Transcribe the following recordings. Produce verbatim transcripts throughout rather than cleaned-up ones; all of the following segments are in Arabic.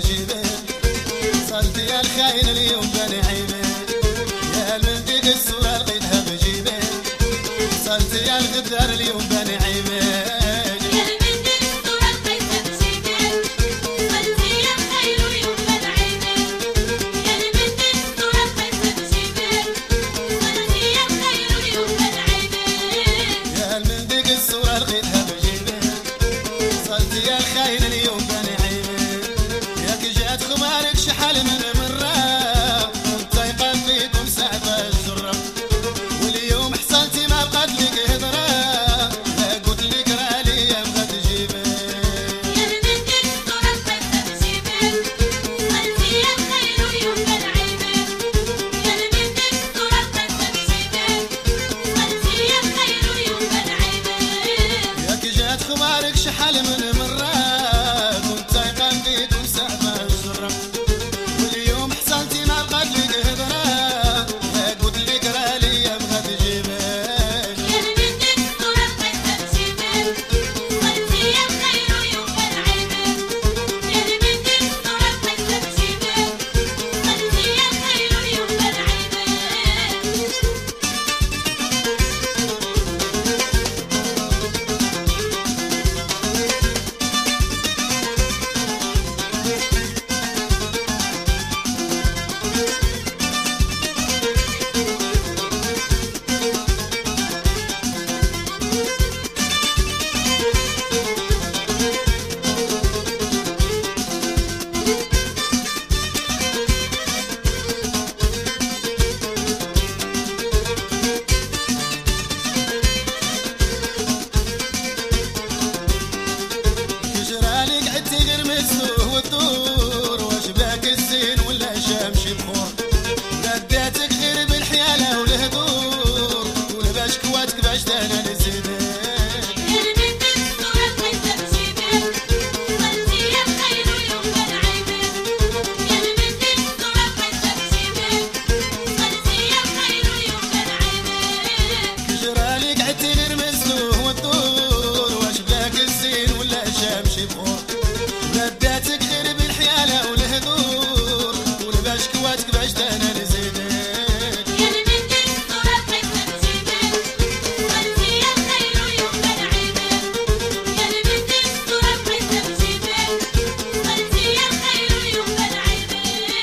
بجيبه صلت يا الخاين اليوم بني عيبه يا المندق الصورة لقيتها بجيبه صلت يا الغدار اليوم بني عيبه يا الخاين اليوم بني عيبه ياك جات خمارك شحال من مره طيقه فيكم سعفه الجره واليوم حصلتي ما بقات لك هضره لا قلت لك راه ليا بغات تجيبه يا المندق الصوره بغيتها تجيبه صلتي يا الخاين اليوم بني عيبه يا المندق الصوره بغيتها تجيبه صلتي يا الخاين اليوم بني عيبه ياك جات خمارك شحال من والدور واش باك الزين ولا شامشي بخور رداتك غير بالحياله والهدور ولا باش كواتك باش دانا نزيدك يا المندق الصوره بغيتها تجيبه صلتي يا الخاين اليوم بني عيبه يا المندق الصوره بغيتها تجيبه صلتي يا الخاين اليوم بني عيبه كجرالي قعدتي غير مسلوه والدور واش باك الزين ولا شامشي بخور رداتك غير بالحياله والهدور ولا باش كواتك باش دانا نزيدك يا المندق الصوره بغيتها تجيبه صلتي يا الخاين اليوم بني عيبه يا المندق الصوره بغيتها تجيبه صلتي يا الخاين اليوم بني عيبه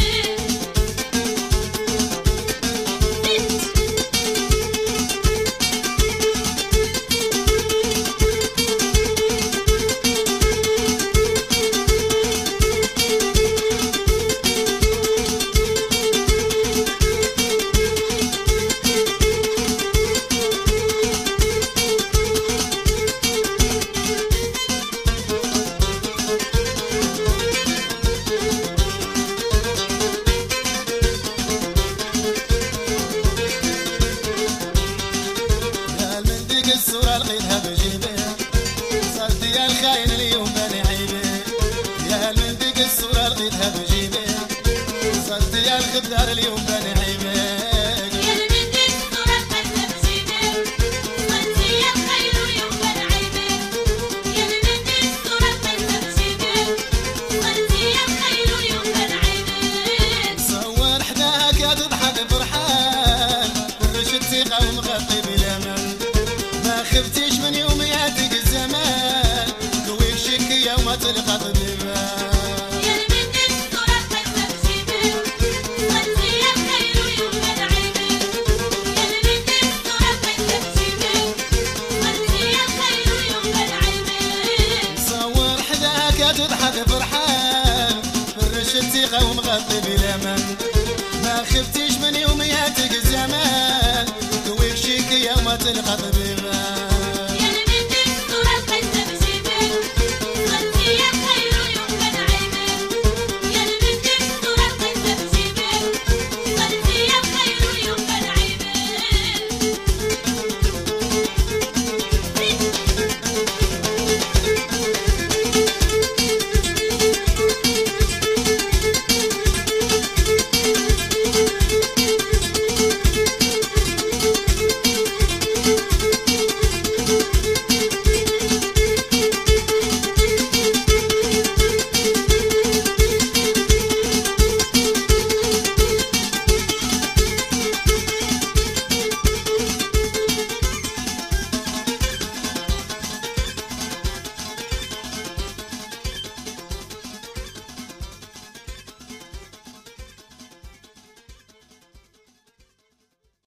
الصورة لقيتها بجيبه صلت يا الخاين اليوم بني عيبه يا المندق الصورة لقيتها بجيبه صلت يا الغدار اليوم بني عيبه يا المندق الصوره بغيتها تجيبه صلتي يا الخاين اليوم بني عيبه يا المندق الصوره بغيتها تجيبه صلتي يا الخاين اليوم بني عيبه صور حداك تضحك فرحان فرشت ثقة ومغطي بالامان ما خفتيش من يومياتك الزمان كويك شكية وما تلقى طبيبة يا المندق الصوره بغيتها تجيبه صلتي يا الخاين اليوم بني عيبه يا المندق الصوره بغيتها تجيبه صلتي يا الخاين اليوم بني عيبه صور حداك تضحك فرحان فرش الثقة ومغطي بالامان ما خفتيش من يومياتك الزمان كويك شكية وما تلقى طبيبة